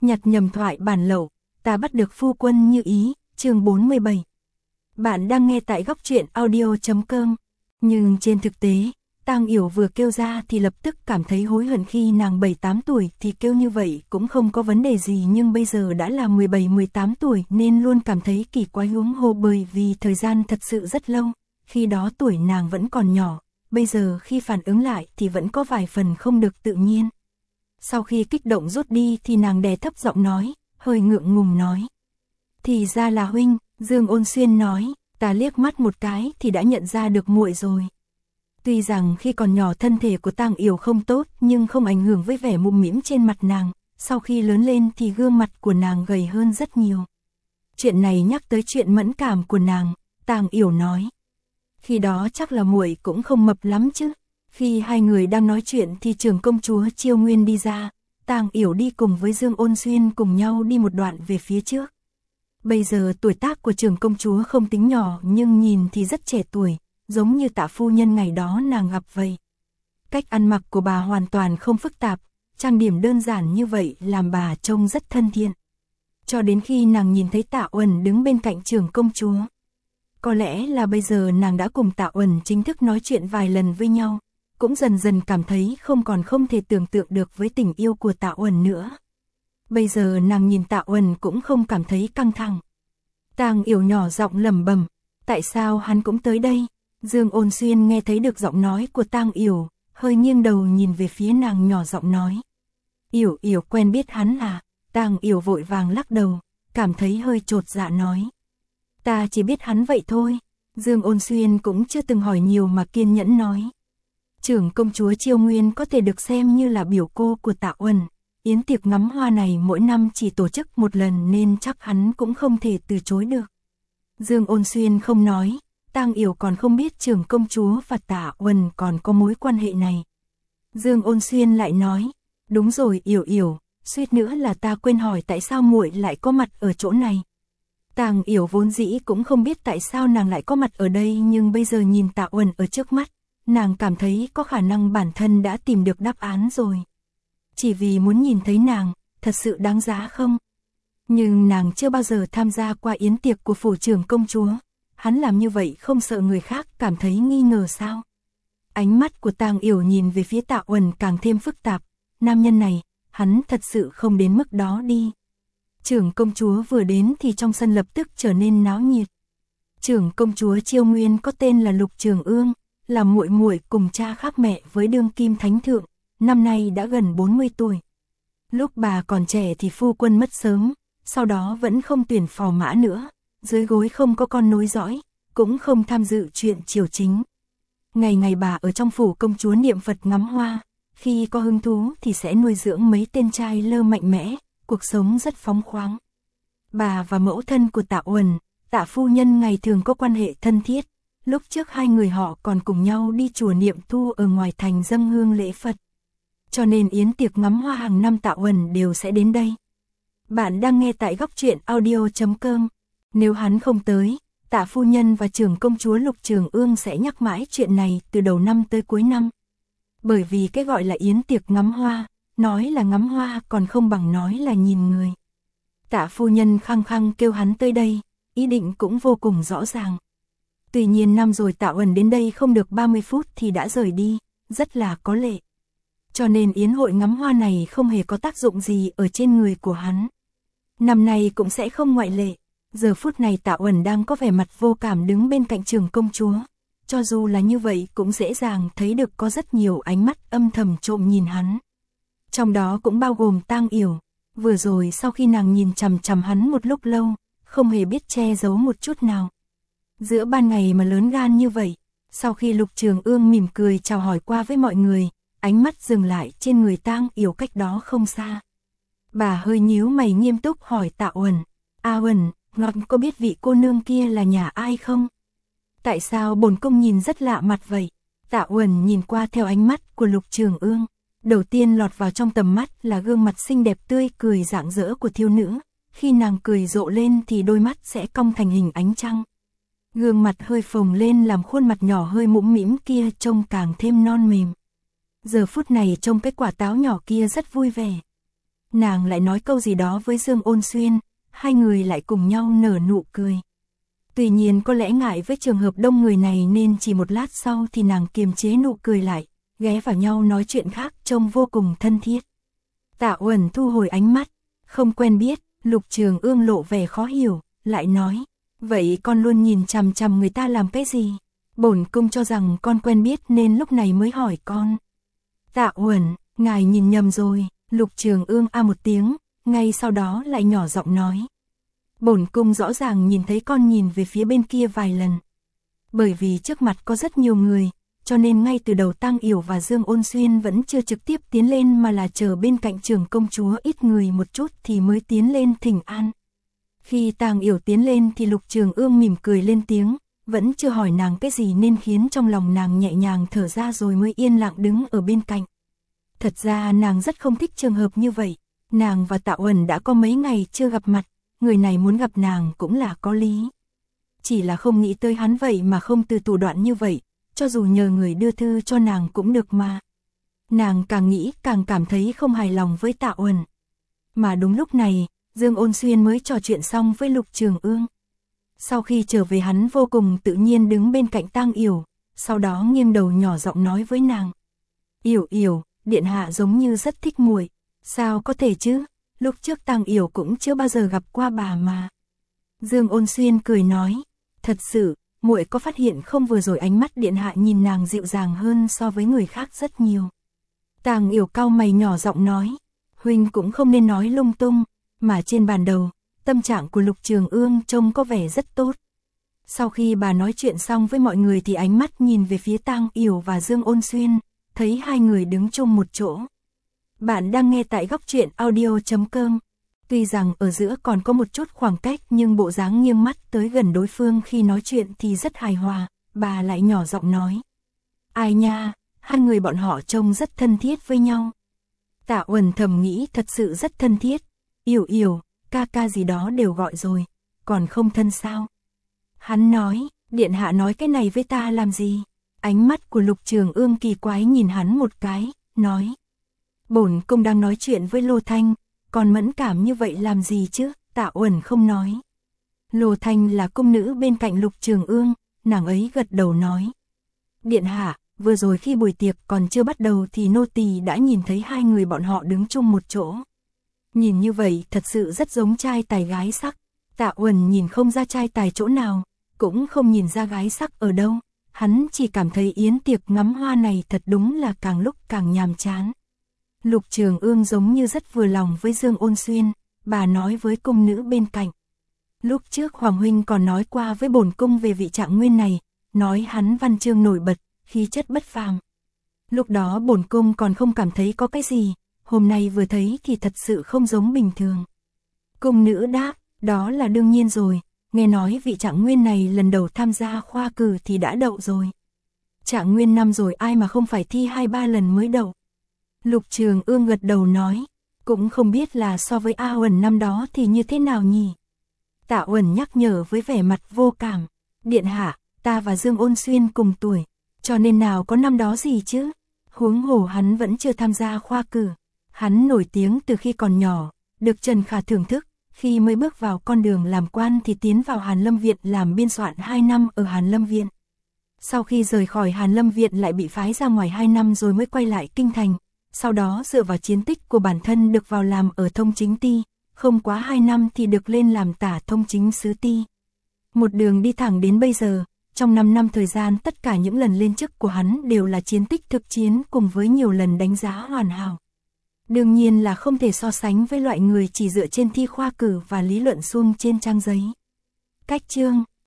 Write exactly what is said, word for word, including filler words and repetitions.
nhặt nhầm thoại bản lậu, ta bắt được phu quân như ý, chương bốn mươi bảy. Bạn đang nghe tại góc truyện audio chấm com. Nhưng trên thực tế, Tang Yểu vừa kêu ra thì lập tức cảm thấy hối hận, khi nàng bảy tám tuổi thì kêu như vậy cũng không có vấn đề gì, nhưng bây giờ đã là mười bảy mười tám tuổi nên luôn cảm thấy kỳ quái, huống hồ bởi vì thời gian thật sự rất lâu, khi đó tuổi nàng vẫn còn nhỏ, bây giờ khi phản ứng lại thì vẫn có vài phần không được tự nhiên. Sau khi kích động rút đi thì nàng đè thấp giọng nói, hơi ngượng ngùng nói. Thì ra là huynh, Dương Ôn Xuyên nói, ta liếc mắt một cái thì đã nhận ra được muội rồi. Tuy rằng khi còn nhỏ thân thể của Tang Yểu không tốt nhưng không ảnh hưởng với vẻ mũm mĩm trên mặt nàng, sau khi lớn lên thì gương mặt của nàng gầy hơn rất nhiều. Chuyện này nhắc tới chuyện mẫn cảm của nàng, Tang Yểu nói. Khi đó chắc là muội cũng không mập lắm chứ. Khi hai người đang nói chuyện thì trưởng công chúa Chiêu Nguyên đi ra, Tang Yểu đi cùng với Dương Ôn Xuyên cùng nhau đi một đoạn về phía trước. Bây giờ tuổi tác của trưởng công chúa không tính nhỏ nhưng nhìn thì rất trẻ tuổi, giống như Tạ phu nhân ngày đó nàng gặp vậy. Cách ăn mặc của bà hoàn toàn không phức tạp, trang điểm đơn giản như vậy làm bà trông rất thân thiện. Cho đến khi nàng nhìn thấy Tạ Uẩn đứng bên cạnh trưởng công chúa. Có lẽ là bây giờ nàng đã cùng Tạ Uẩn chính thức nói chuyện vài lần với nhau, cũng dần dần cảm thấy không còn không thể tưởng tượng được với tình yêu của Tạ Uẩn nữa. Bây giờ nàng nhìn Tạ Uẩn cũng không cảm thấy căng thẳng. Tang Yểu nhỏ giọng lẩm bẩm, tại sao hắn cũng tới đây? Dương Ôn Xuyên nghe thấy được giọng nói của Tang Yểu, hơi nghiêng đầu nhìn về phía nàng nhỏ giọng nói. Yểu Yểu quen biết hắn à? Tang Yểu vội vàng lắc đầu, cảm thấy hơi chột dạ nói. Ta chỉ biết hắn vậy thôi. Dương Ôn Xuyên cũng chưa từng hỏi nhiều mà kiên nhẫn nói. Trưởng công chúa Chiêu Nguyên có thể được xem như là biểu cô của Tạ Uẩn. Yến tiệc ngắm hoa này mỗi năm chỉ tổ chức một lần nên chắc hắn cũng không thể từ chối được. Dương Ôn Xuyên không nói, Tang Yểu còn không biết trưởng công chúa và Tạ Uẩn còn có mối quan hệ này. Dương Ôn Xuyên lại nói, đúng rồi Yểu Yểu, suýt nữa là ta quên hỏi tại sao muội lại có mặt ở chỗ này. Tang Yểu vốn dĩ cũng không biết tại sao nàng lại có mặt ở đây, nhưng bây giờ nhìn Tạ Uẩn ở trước mắt, nàng cảm thấy có khả năng bản thân đã tìm được đáp án rồi. Chỉ vì muốn nhìn thấy nàng, thật sự đáng giá không? Nhưng nàng chưa bao giờ tham gia qua yến tiệc của phủ trưởng công chúa. Hắn làm như vậy không sợ người khác cảm thấy nghi ngờ sao? Ánh mắt của Tang Yểu nhìn về phía Tạ Uẩn càng thêm phức tạp. Nam nhân này, hắn thật sự không đến mức đó đi. Trưởng công chúa vừa đến thì trong sân lập tức trở nên náo nhiệt. Trưởng công chúa Chiêu Nguyên có tên là Lục Trường Ương, là muội muội cùng cha khác mẹ với đương kim thánh thượng, năm nay đã gần bốn mươi tuổi. Lúc bà còn trẻ thì phu quân mất sớm, sau đó vẫn không tuyển phò mã nữa, dưới gối không có con nối dõi, cũng không tham dự chuyện triều chính. Ngày ngày bà ở trong phủ công chúa niệm Phật ngắm hoa, khi có hứng thú thì sẽ nuôi dưỡng mấy tên trai lơ mạnh mẽ, cuộc sống rất phóng khoáng. Bà và mẫu thân của Tạ Uẩn, Tạ phu nhân ngày thường có quan hệ thân thiết, lúc trước hai người họ còn cùng nhau đi chùa Niệm Thu ở ngoài thành dâng hương lễ Phật. Cho nên yến tiệc ngắm hoa hàng năm Tạ Uẩn đều sẽ đến đây. Bạn đang nghe tại góc truyện audio chấm com. Nếu hắn không tới, Tạ phu nhân và trưởng công chúa Lục Trường Ương sẽ nhắc mãi chuyện này từ đầu năm tới cuối năm. Bởi vì cái gọi là yến tiệc ngắm hoa, nói là ngắm hoa còn không bằng nói là nhìn người. Tạ phu nhân khăng khăng kêu hắn tới đây, ý định cũng vô cùng rõ ràng. Tuy nhiên năm rồi Tạ Uẩn đến đây không được ba mươi phút thì đã rời đi, rất là có lệ. Cho nên yến hội ngắm hoa này không hề có tác dụng gì ở trên người của hắn. Năm nay cũng sẽ không ngoại lệ. Giờ phút này Tạ Uẩn đang có vẻ mặt vô cảm đứng bên cạnh trưởng công chúa. Cho dù là như vậy cũng dễ dàng thấy được có rất nhiều ánh mắt âm thầm trộm nhìn hắn. Trong đó cũng bao gồm Tang Yểu. Vừa rồi sau khi nàng nhìn chằm chằm hắn một lúc lâu, không hề biết che giấu một chút nào. Giữa ban ngày mà lớn gan như vậy, sau khi Lục Trường Ương mỉm cười chào hỏi qua với mọi người, ánh mắt dừng lại trên người Tang Yểu cách đó không xa. Bà hơi nhíu mày nghiêm túc hỏi Tạ Uẩn, A Uẩn, ngọt có biết vị cô nương kia là nhà ai không? Tại sao bổn cung nhìn rất lạ mặt vậy? Tạ Uẩn nhìn qua theo ánh mắt của Lục Trường Ương. Đầu tiên lọt vào trong tầm mắt là gương mặt xinh đẹp tươi cười rạng rỡ của thiếu nữ. Khi nàng cười rộ lên thì đôi mắt sẽ cong thành hình ánh trăng. Gương mặt hơi phồng lên làm khuôn mặt nhỏ hơi mũm mĩm kia trông càng thêm non mềm. Giờ phút này trông cái quả táo nhỏ kia rất vui vẻ. nàng lại nói câu gì đó với Dương Ôn Xuyên, hai người lại cùng nhau nở nụ cười. Tuy nhiên có lẽ ngại với trường hợp đông người này nên chỉ một lát sau thì nàng kiềm chế nụ cười lại, ghé vào nhau nói chuyện khác trông vô cùng thân thiết. Tạ Uẩn thu hồi ánh mắt, không quen biết, Lục Trường Ương lộ vẻ khó hiểu, lại nói, vậy con luôn nhìn chằm chằm người ta làm cái gì? Bổn cung cho rằng con quen biết nên lúc này mới hỏi con. Tạ Uẩn, ngài nhìn nhầm rồi, Lục Trường Ương a một tiếng, ngay sau đó lại nhỏ giọng nói. Bổn cung rõ ràng nhìn thấy con nhìn về phía bên kia vài lần. Bởi vì trước mặt có rất nhiều người, cho nên ngay từ đầu Tang Yểu và Dương Ôn Xuyên vẫn chưa trực tiếp tiến lên mà là chờ bên cạnh trưởng công chúa ít người một chút thì mới tiến lên thỉnh an. Khi Tang Yểu tiến lên thì Lục Trường Ương mỉm cười lên tiếng, vẫn chưa hỏi nàng cái gì nên khiến trong lòng nàng nhẹ nhàng thở ra rồi mới yên lặng đứng ở bên cạnh. Thật ra nàng rất không thích trường hợp như vậy, nàng và Tạ Uẩn đã có mấy ngày chưa gặp mặt, người này muốn gặp nàng cũng là có lý. Chỉ là không nghĩ tới hắn vậy mà không từ thủ đoạn như vậy, cho dù nhờ người đưa thư cho nàng cũng được mà. Nàng càng nghĩ càng cảm thấy không hài lòng với Tạ Uẩn. Mà đúng lúc này, Dương Ôn Xuyên mới trò chuyện xong với Lục Trường Ương. Sau khi trở về hắn vô cùng tự nhiên đứng bên cạnh Tang Yểu, sau đó nghiêng đầu nhỏ giọng nói với nàng. Yểu Yểu, điện hạ giống như rất thích muội. Sao có thể chứ, lúc trước Tang Yểu cũng chưa bao giờ gặp qua bà mà. Dương Ôn Xuyên cười nói, thật sự, muội có phát hiện không vừa rồi ánh mắt điện hạ nhìn nàng dịu dàng hơn so với người khác rất nhiều. Tang Yểu cau mày nhỏ giọng nói, huynh cũng không nên nói lung tung, mà trên bàn đầu, tâm trạng của Lục Trường Ương trông có vẻ rất tốt. Sau khi bà nói chuyện xong với mọi người thì ánh mắt nhìn về phía Tang Yểu và Dương Ôn Xuyên, thấy hai người đứng chung một chỗ. Bạn đang nghe tại góc truyện audio chấm com. Tuy rằng ở giữa còn có một chút khoảng cách nhưng bộ dáng nghiêng mắt tới gần đối phương khi nói chuyện thì rất hài hòa, bà lại nhỏ giọng nói. Ai nha, hai người bọn họ trông rất thân thiết với nhau. Tạ Uẩn thầm nghĩ thật sự rất thân thiết. Yểu Yểu, ca ca gì đó đều gọi rồi, còn không thân sao? Hắn nói, điện hạ nói cái này với ta làm gì? Ánh mắt của Lục Trường Ương kỳ quái nhìn hắn một cái, nói. Bổn cung đang nói chuyện với Lô Thanh, còn mẫn cảm như vậy làm gì chứ? Tạ Uẩn không nói. Lô Thanh là cung nữ bên cạnh Lục Trường Ương, nàng ấy gật đầu nói. Điện hạ, vừa rồi khi buổi tiệc còn chưa bắt đầu thì nô tỳ đã nhìn thấy hai người bọn họ đứng chung một chỗ. Nhìn như vậy thật sự rất giống trai tài gái sắc. Tạ Uẩn nhìn không ra trai tài chỗ nào, cũng không nhìn ra gái sắc ở đâu. Hắn chỉ cảm thấy yến tiệc ngắm hoa này thật đúng là càng lúc càng nhàm chán. Lục Trường Ương giống như rất vừa lòng với Dương Ôn Xuyên, bà nói với cung nữ bên cạnh. Lúc trước Hoàng huynh còn nói qua với bổn cung về vị Trạng Nguyên này, nói hắn văn chương nổi bật, khí chất bất phàm. Lúc đó bổn cung còn không cảm thấy có cái gì, hôm nay vừa thấy thì thật sự không giống bình thường. Cung nữ đáp, đó là đương nhiên rồi, nghe nói vị Trạng Nguyên này lần đầu tham gia khoa cử thì đã đậu rồi. Trạng Nguyên năm rồi ai mà không phải thi hai ba lần mới đậu. Lục Trường Ương gật đầu nói, cũng không biết là so với A Uẩn năm đó thì như thế nào nhỉ. Tạ Uẩn nhắc nhở với vẻ mặt vô cảm, điện hạ, ta và Dương Ôn Xuyên cùng tuổi, cho nên nào có năm đó gì chứ, huống hồ hắn vẫn chưa tham gia khoa cử. Hắn nổi tiếng từ khi còn nhỏ, được Trần Khả thưởng thức, khi mới bước vào con đường làm quan thì tiến vào Hàn Lâm Viện làm biên soạn hai năm ở Hàn Lâm Viện. Sau khi rời khỏi Hàn Lâm Viện lại bị phái ra ngoài hai năm rồi mới quay lại kinh thành, sau đó dựa vào chiến tích của bản thân được vào làm ở thông chính ty, không quá hai năm thì được lên làm tả thông chính sứ ty. Một đường đi thẳng đến bây giờ, trong năm năm thời gian tất cả những lần lên chức của hắn đều là chiến tích thực chiến cùng với nhiều lần đánh giá hoàn hảo. Đương nhiên là không thể so sánh với loại người chỉ dựa trên thi khoa cử và lý luận suông trên trang giấy. Cách chương